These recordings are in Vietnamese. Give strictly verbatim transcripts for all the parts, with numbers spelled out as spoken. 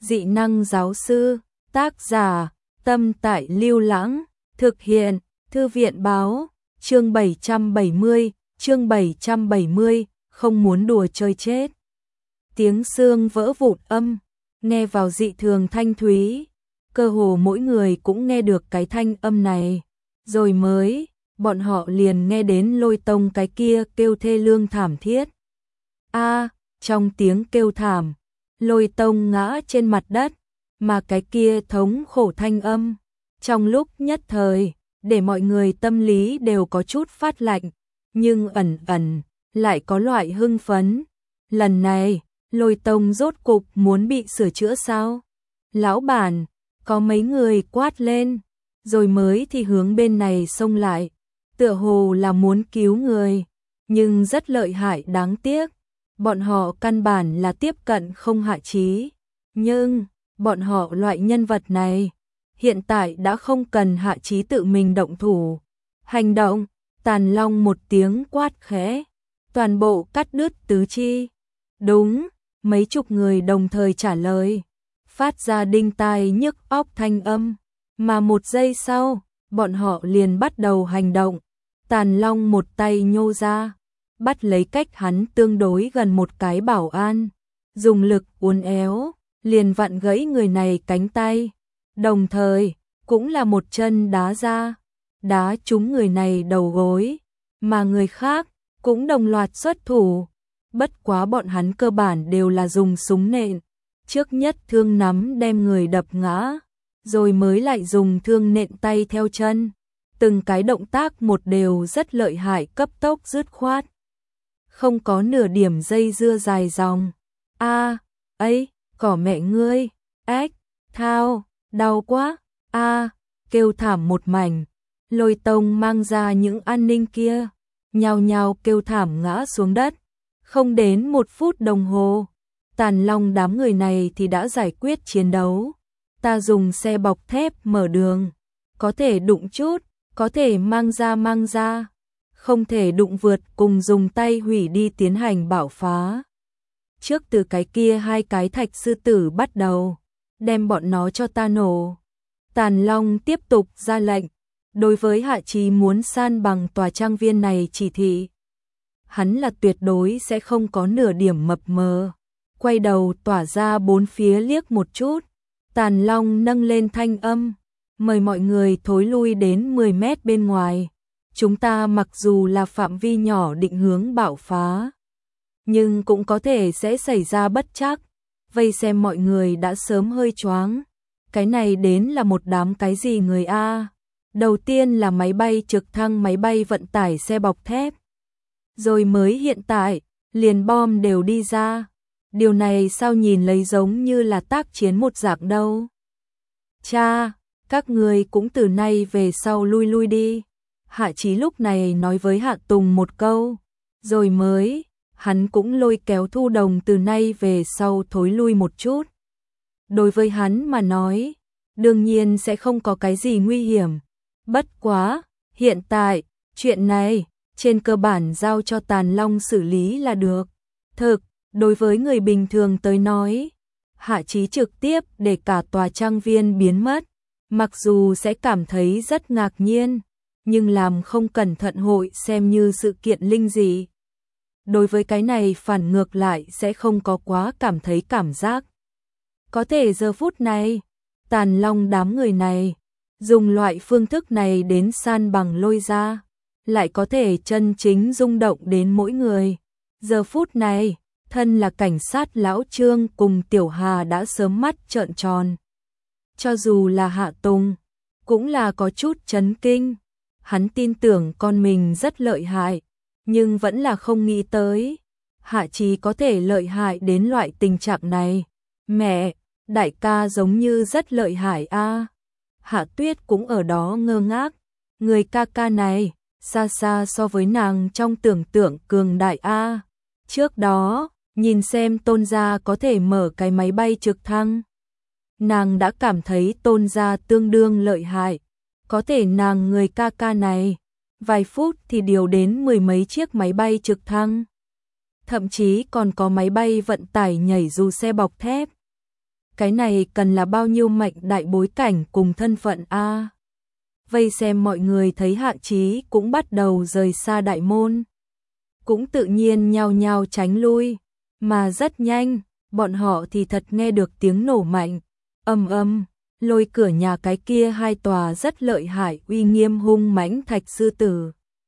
Dị năng giáo sư, tác giả, Tâm Tại Lưu Lãng, thực hiện, Thư viện báo, chương bảy trăm bảy mươi, chương bảy trăm bảy mươi, không muốn đùa chơi chết. Tiếng xương vỡ vụn âm, nghe vào dị thường thanh thúy, cơ hồ mỗi người cũng nghe được cái thanh âm này, rồi mới, bọn họ liền nghe đến Lôi Tông cái kia kêu thê lương thảm thiết. A, trong tiếng kêu thảm, Lôi Tông ngã trên mặt đất, mà cái kia thống khổ thanh âm, trong lúc nhất thời, để mọi người tâm lý đều có chút phát lạnh, nhưng ẩn ẩn, lại có loại hưng phấn. Lần này, Lôi Tông rốt cục muốn bị sửa chữa sao? Lão bản, có mấy người quát lên, rồi mới thì hướng bên này xông lại, tựa hồ là muốn cứu người, nhưng rất lợi hại đáng tiếc. Bọn họ căn bản là tiếp cận không Hạ Chí, nhưng bọn họ loại nhân vật này hiện tại đã không cần Hạ Chí tự mình động thủ. Hành động, Tàn Long một tiếng quát khẽ, toàn bộ cắt đứt tứ chi. Đúng, mấy chục người đồng thời trả lời, phát ra đinh tai nhức óc thanh âm, mà một giây sau, bọn họ liền bắt đầu hành động. Tàn Long một tay nhô ra, bắt lấy cách hắn tương đối gần một cái bảo an, dùng lực uốn éo, liền vặn gãy người này cánh tay, đồng thời, cũng là một chân đá ra, đá trúng người này đầu gối, mà người khác cũng đồng loạt xuất thủ, bất quá bọn hắn cơ bản đều là dùng súng nện, trước nhất thương nắm đem người đập ngã, rồi mới lại dùng thương nện tay theo chân, từng cái động tác một đều rất lợi hại, cấp tốc dứt khoát. Không có nửa điểm dây dưa dài dòng. A, ấy, cỏ mẹ ngươi, ếch, thao, đau quá, a, kêu thảm một mảnh. Lôi Tông mang ra những an ninh kia, nhao nhao kêu thảm ngã xuống đất. Không đến một phút đồng hồ, Tàn Long đám người này thì đã giải quyết chiến đấu. Ta dùng xe bọc thép mở đường, có thể đụng chút, có thể mang ra mang ra, không thể đụng vượt cùng dùng tay hủy đi tiến hành bảo phá. Trước từ cái kia hai cái thạch sư tử bắt đầu, đem bọn nó cho ta nổ. Tàn Long tiếp tục ra lệnh, đối với Hạ Chí muốn san bằng tòa trang viên này chỉ thị. Hắn là tuyệt đối sẽ không có nửa điểm mập mờ. Quay đầu tỏa ra bốn phía liếc một chút, Tàn Long nâng lên thanh âm, mời mọi người thối lui đến mười mét bên ngoài. Chúng ta mặc dù là phạm vi nhỏ định hướng bạo phá, nhưng cũng có thể sẽ xảy ra bất trắc. Vây xem mọi người đã sớm hơi choáng. Cái này đến là một đám cái gì người a? Đầu tiên là máy bay trực thăng, máy bay vận tải, xe bọc thép. Rồi mới hiện tại, liền bom đều đi ra. Điều này sao nhìn lấy giống như là tác chiến một dạng đâu. Cha, các người cũng từ nay về sau lui lui đi. Hạ Chí lúc này nói với Hạ Tùng một câu, rồi mới, hắn cũng lôi kéo Thu Đồng từ nay về sau thối lui một chút. Đối với hắn mà nói, đương nhiên sẽ không có cái gì nguy hiểm. Bất quá, hiện tại, chuyện này, trên cơ bản giao cho Tàn Long xử lý là được. Thực, đối với người bình thường tới nói, Hạ Chí trực tiếp để cả tòa trang viên biến mất, mặc dù sẽ cảm thấy rất ngạc nhiên, nhưng làm không cẩn thận hội xem như sự kiện linh dị. Đối với cái này phản ngược lại sẽ không có quá cảm thấy cảm giác. Có thể giờ phút này, Tàn Long đám người này, dùng loại phương thức này đến san bằng Lôi ra, lại có thể chân chính rung động đến mỗi người. Giờ phút này, thân là cảnh sát lão Trương cùng Tiểu Hà đã sớm mắt trợn tròn. Cho dù là Hạ Tùng, cũng là có chút chấn kinh. Hắn tin tưởng con mình rất lợi hại, nhưng vẫn là không nghĩ tới Hạ Chí có thể lợi hại đến loại tình trạng này. Mẹ, đại ca giống như rất lợi hại a. Hạ Tuyết cũng ở đó ngơ ngác, người ca ca này xa xa so với nàng trong tưởng tượng cường đại a. Trước đó, nhìn xem Tôn gia có thể mở cái máy bay trực thăng, nàng đã cảm thấy Tôn gia tương đương lợi hại. Có thể nàng người ca ca này, vài phút thì điều đến mười mấy chiếc máy bay trực thăng. Thậm chí còn có máy bay vận tải nhảy dù xe bọc thép. cái này cần là bao nhiêu mạnh đại bối cảnh cùng thân phận a. Vây xem mọi người thấy Hạ Chí cũng bắt đầu rời xa đại môn, cũng tự nhiên nhao nhao tránh lui, mà rất nhanh, bọn họ thì thật nghe được tiếng nổ mạnh, ầm ầm, lôi cửa nhà cái kia hai tòa rất lợi hại uy nghiêm hung mãnh thạch sư tử.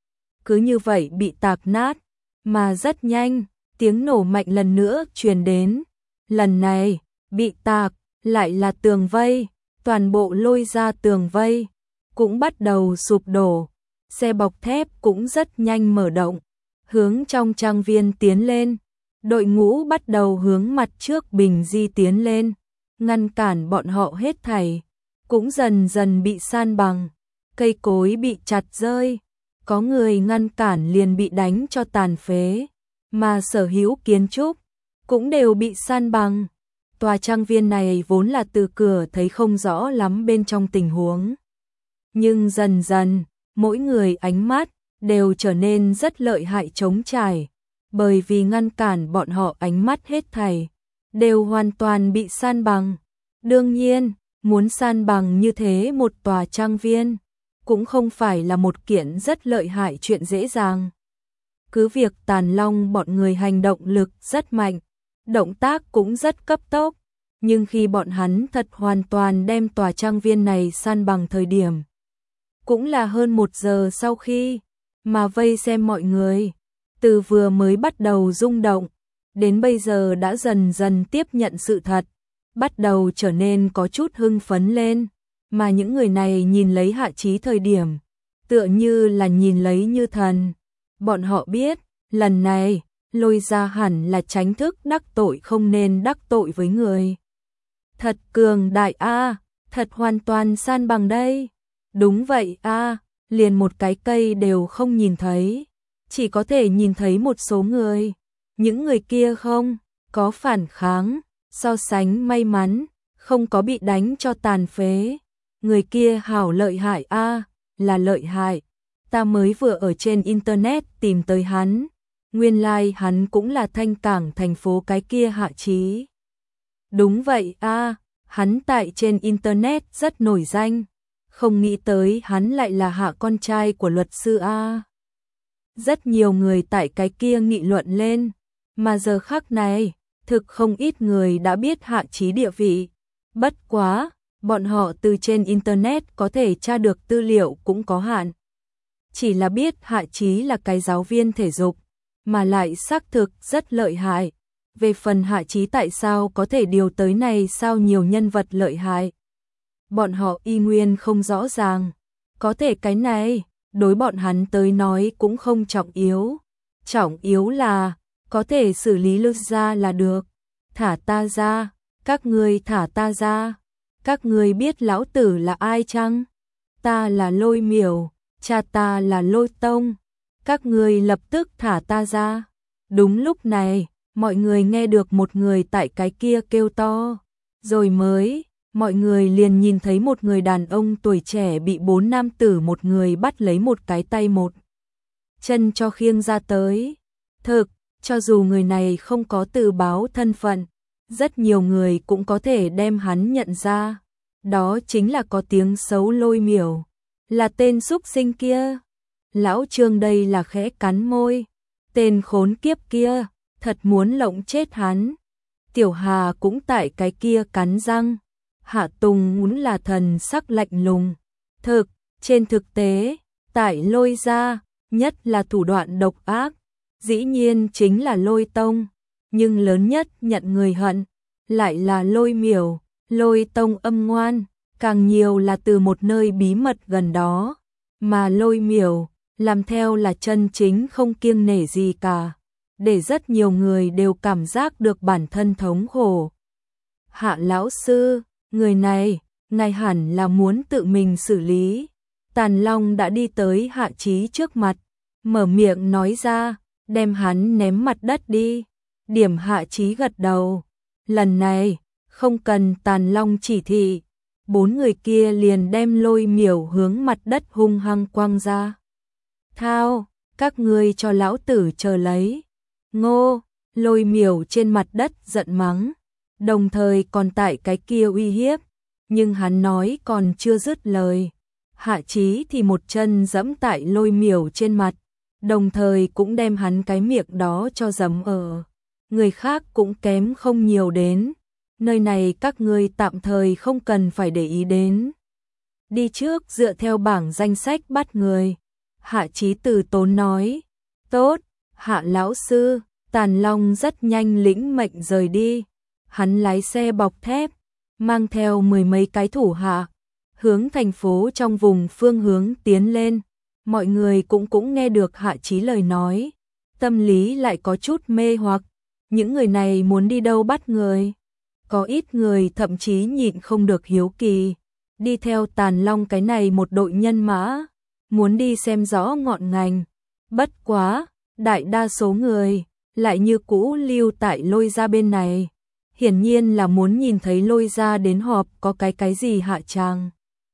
Cứ như vậy bị tạc nát, mà rất nhanh, tiếng nổ mạnh lần nữa truyền đến, lần này, bị tạc, lại là tường vây, toàn bộ lôi ra tường vây, cũng bắt đầu sụp đổ, xe bọc thép cũng rất nhanh mở động, hướng trong trang viên tiến lên, đội ngũ bắt đầu hướng mặt trước bình di tiến lên, ngăn cản bọn họ hết thảy, cũng dần dần bị san bằng, cây cối bị chặt rơi, có người ngăn cản liền bị đánh cho tàn phế, mà sở hữu kiến trúc cũng đều bị san bằng. Tòa trang viên này vốn là từ cửa thấy không rõ lắm bên trong tình huống, nhưng dần dần, mỗi người ánh mắt đều trở nên rất lợi hại trống trải, bởi vì ngăn cản bọn họ ánh mắt hết thảy, đều hoàn toàn bị san bằng. Đương nhiên, muốn san bằng như thế một tòa trang viên, cũng không phải là một kiện rất lợi hại chuyện dễ dàng. Cứ việc Tàn Long bọn người hành động lực rất mạnh, động tác cũng rất cấp tốc, nhưng khi bọn hắn thật hoàn toàn đem tòa trang viên này san bằng thời điểm, cũng là hơn một giờ sau khi, mà vây xem mọi người, từ vừa mới bắt đầu rung động, đến bây giờ đã dần dần tiếp nhận sự thật, bắt đầu trở nên có chút hưng phấn lên, mà những người này nhìn lấy Hạ Chí thời điểm, tựa như là nhìn lấy như thần. Bọn họ biết, lần này, lôi ra hẳn là tránh thức đắc tội không nên đắc tội với người. Thật cường đại a, thật hoàn toàn san bằng đây. Đúng vậy a, liền một cái cây đều không nhìn thấy, chỉ có thể nhìn thấy một số người. Những người kia không có phản kháng, so sánh may mắn, không có bị đánh cho tàn phế. Người kia hảo lợi hại a, là lợi hại. Ta mới vừa ở trên internet tìm tới hắn, nguyên lai like hắn cũng là Thanh Cảng thành phố cái kia Hạ Chí. Đúng vậy a, hắn tại trên internet rất nổi danh, không nghĩ tới hắn lại là Hạ con trai của luật sư a. Rất nhiều người tại cái kia nghị luận lên, mà giờ khắc này, thực không ít người đã biết Hạ Chí địa vị. Bất quá, bọn họ từ trên internet có thể tra được tư liệu cũng có hạn. Chỉ là biết Hạ Chí là cái giáo viên thể dục, mà lại xác thực rất lợi hại. Về phần Hạ Chí tại sao có thể điều tới này sao nhiều nhân vật lợi hại, bọn họ y nguyên không rõ ràng. Có thể cái này, đối bọn hắn tới nói cũng không trọng yếu. Trọng yếu là, có thể xử lý lực ra là được. Thả ta ra, các ngươi thả ta ra. Các ngươi biết lão tử là ai chăng? Ta là Lôi Miểu, cha ta là Lôi Tông. Các ngươi lập tức thả ta ra. Đúng lúc này, mọi người nghe được một người tại cái kia kêu to. Rồi mới, mọi người liền nhìn thấy một người đàn ông tuổi trẻ bị bốn nam tử một người bắt lấy một cái tay một chân cho khiêng ra tới. Thực, cho dù người này không có tự báo thân phận, rất nhiều người cũng có thể đem hắn nhận ra. Đó chính là có tiếng xấu Lôi Miểu, là tên xúc sinh kia. Lão Trương đây là khẽ cắn môi, tên khốn kiếp kia, thật muốn lộng chết hắn. Tiểu Hà cũng tại cái kia cắn răng. Hạ Tùng muốn là thần sắc lạnh lùng. Thực, trên thực tế, tại Lôi gia, nhất là thủ đoạn độc ác, dĩ nhiên chính là Lôi Tông, nhưng lớn nhất nhận người hận, lại là Lôi Miểu. Lôi Tông âm ngoan, càng nhiều là từ một nơi bí mật gần đó, mà Lôi Miểu, làm theo là chân chính không kiêng nể gì cả, để rất nhiều người đều cảm giác được bản thân thống khổ. Hạ lão sư, người này, ngài hẳn là muốn tự mình xử lý. Tàn Long đã đi tới Hạ Chí trước mặt, mở miệng nói ra, đem hắn ném mặt đất đi. Điểm Hạ Chí gật đầu. Lần này, không cần Tàn Long chỉ thị, bốn người kia liền đem Lôi Miểu hướng mặt đất hung hăng quăng ra. Thao, các ngươi cho lão tử chờ lấy. Ngô, Lôi Miểu trên mặt đất giận mắng. đồng thời còn tại cái kia uy hiếp, nhưng hắn nói còn chưa dứt lời. Hạ Chí thì một chân giẫm tại Lôi Miểu trên mặt, đồng thời cũng đem hắn cái miệng đó cho giẫm ở. Người khác cũng kém không nhiều đến, nơi này các ngươi tạm thời không cần phải để ý đến. Đi trước dựa theo bảng danh sách bắt người. Hạ Chí từ tốn nói. Tốt, Hạ lão sư. Tàn Long rất nhanh lĩnh mệnh rời đi. Hắn lái xe bọc thép, mang theo mười mấy cái thủ hạ, hướng thành phố trong vùng phương hướng tiến lên. Mọi người cũng cũng nghe được Hạ Chí lời nói, tâm lý lại có chút mê hoặc. Những người này muốn đi đâu bắt người? Có ít người thậm chí nhịn không được hiếu kỳ, đi theo Tàn Long cái này một đội nhân mã, muốn đi xem rõ ngọn ngành. Bất quá, đại đa số người lại như cũ lưu tại Lôi gia bên này, hiển nhiên là muốn nhìn thấy Lôi gia đến họp có cái cái gì hạ tràng.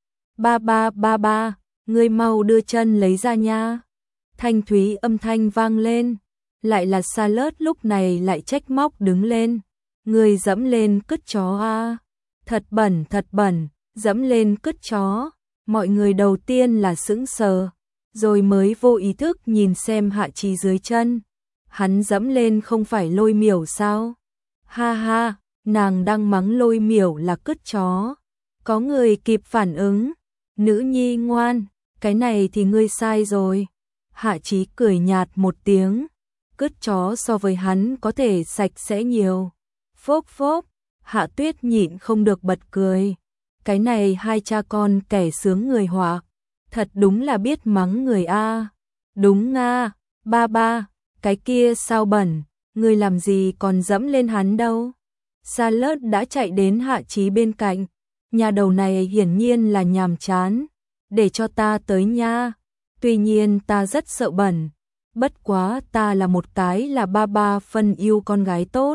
Ba ba ba ba, ngươi mau đưa chân lấy ra nha. Thanh thúy âm thanh vang lên, lại là Charlotte lúc này lại trách móc đứng lên. Ngươi dẫm lên cứt chó a, thật bẩn thật bẩn, dẫm lên cứt chó. Mọi người đầu tiên là sững sờ, rồi mới vô ý thức nhìn xem Hạ Chí dưới chân. Hắn dẫm lên không phải Lôi Miểu sao? Ha ha, nàng đang mắng Lôi Miểu là cứt chó. Có người kịp phản ứng, nữ nhi ngoan, cái này thì ngươi sai rồi. Hạ Chí cười nhạt một tiếng, cứt chó so với hắn có thể sạch sẽ nhiều. Phốp phốp, Hạ Tuyết nhịn không được bật cười. Cái này hai cha con kẻ sướng người họa, thật đúng là biết mắng người a. Đúng nga, ba ba, cái kia sao bẩn, ngươi làm gì còn dẫm lên hắn đâu. Charlotte đã chạy đến Hạ Chí bên cạnh, nhà đầu này hiển nhiên là nhàm chán, để cho ta tới nha. Tuy nhiên ta rất sợ bẩn, bất quá ta là một cái là ba ba phân yêu con gái tốt.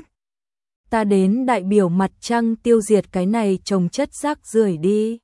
Ta đến đại biểu mặt trăng tiêu diệt cái này trồng chất rác rưởi đi.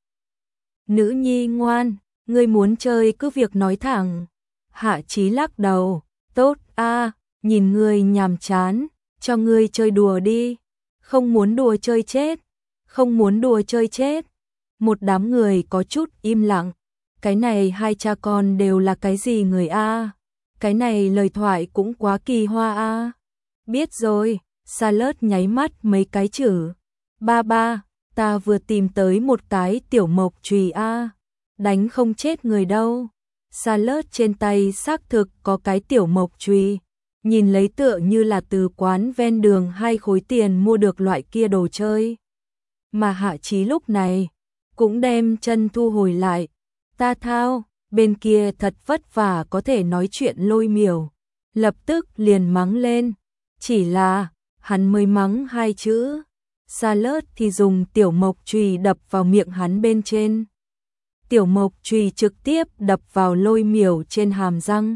Nữ nhi ngoan, ngươi muốn chơi cứ việc nói thẳng. Hạ Chí lắc đầu, tốt a, nhìn ngươi nhàm chán, cho ngươi chơi đùa đi. Không muốn đùa chơi chết, không muốn đùa chơi chết. Một đám người có chút im lặng. Cái này hai cha con đều là cái gì người a? Cái này lời thoại cũng quá kỳ hoa a. Biết rồi. Charlotte nháy mắt mấy cái chữ. Ba ba, ta vừa tìm tới một cái tiểu mộc chùy a, đánh không chết người đâu. Charlotte trên tay xác thực có cái tiểu mộc chùy, nhìn lấy tựa như là từ quán ven đường hai khối tiền mua được loại kia đồ chơi. Mà Hạ Chí lúc này cũng đem chân thu hồi lại. Ta thao, bên kia thật vất vả có thể nói chuyện Lôi Miểu, lập tức liền mắng lên. Chỉ là hắn mới mắng hai chữ, Charlotte thì dùng tiểu mộc chùy đập vào miệng hắn bên trên. Tiểu mộc chùy trực tiếp đập vào Lôi Miểu trên hàm răng.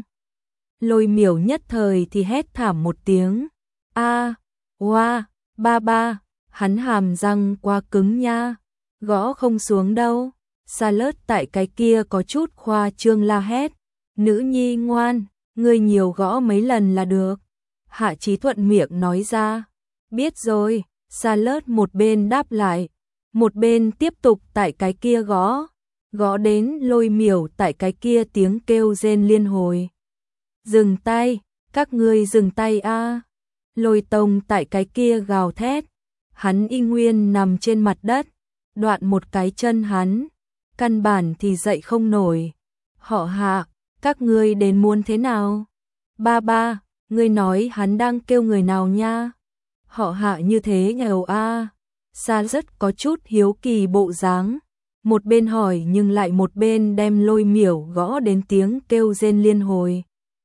Lôi Miểu nhất thời thì hét thảm một tiếng. A, oa, ba ba, hắn hàm răng quá cứng nha, gõ không xuống đâu. Charlotte tại cái kia có chút khoa trương la hét. Nữ nhi ngoan, ngươi nhiều gõ mấy lần là được. Hạ Chí thuận miệng nói ra. Biết rồi. Charlotte một bên đáp lại, một bên tiếp tục tại cái kia gõ, gõ đến Lôi Miểu tại cái kia tiếng kêu rên liên hồi. Dừng tay, các ngươi dừng tay a. Lôi Tông tại cái kia gào thét, hắn y nguyên nằm trên mặt đất, đoạn một cái chân hắn, căn bản thì dậy không nổi. Họ Hạ, các ngươi đến muốn thế nào? Ba ba, ngươi nói hắn đang kêu người nào nha? Họ Hạ như thế nghèo a. Sa rất có chút hiếu kỳ bộ dáng, một bên hỏi nhưng lại một bên đem Lôi Miểu gõ đến tiếng kêu rên liên hồi.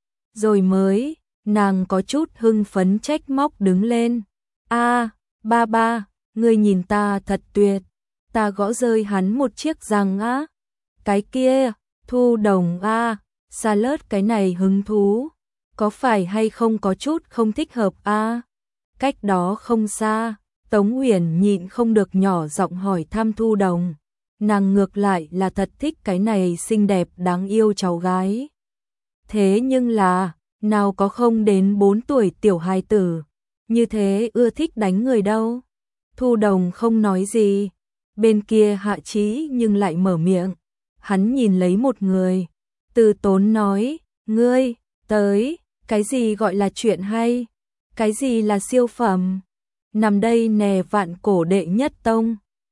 Rồi mới, nàng có chút hưng phấn trách móc đứng lên. A, ba ba, ngươi nhìn ta thật tuyệt, ta gõ rơi hắn một chiếc răng á. Cái kia, Thu Đồng a, Sa lớt cái này hứng thú, có phải hay không có chút không thích hợp a? Cách đó không xa, Tống Uyển nhịn không được nhỏ giọng hỏi thăm Thu Đồng. Nàng ngược lại là thật thích cái này xinh đẹp đáng yêu cháu gái. Thế nhưng là, nào có không đến bốn tuổi tiểu hài tử, như thế ưa thích đánh người đâu. Thu Đồng không nói gì, bên kia Hạ Chí nhưng lại mở miệng. Hắn nhìn lấy một người, Từ Tốn nói, ngươi, tới, cái gì gọi là chuyện hay? Cái gì là siêu phẩm? Nằm đây nè, Vạn Cổ đệ nhất tông.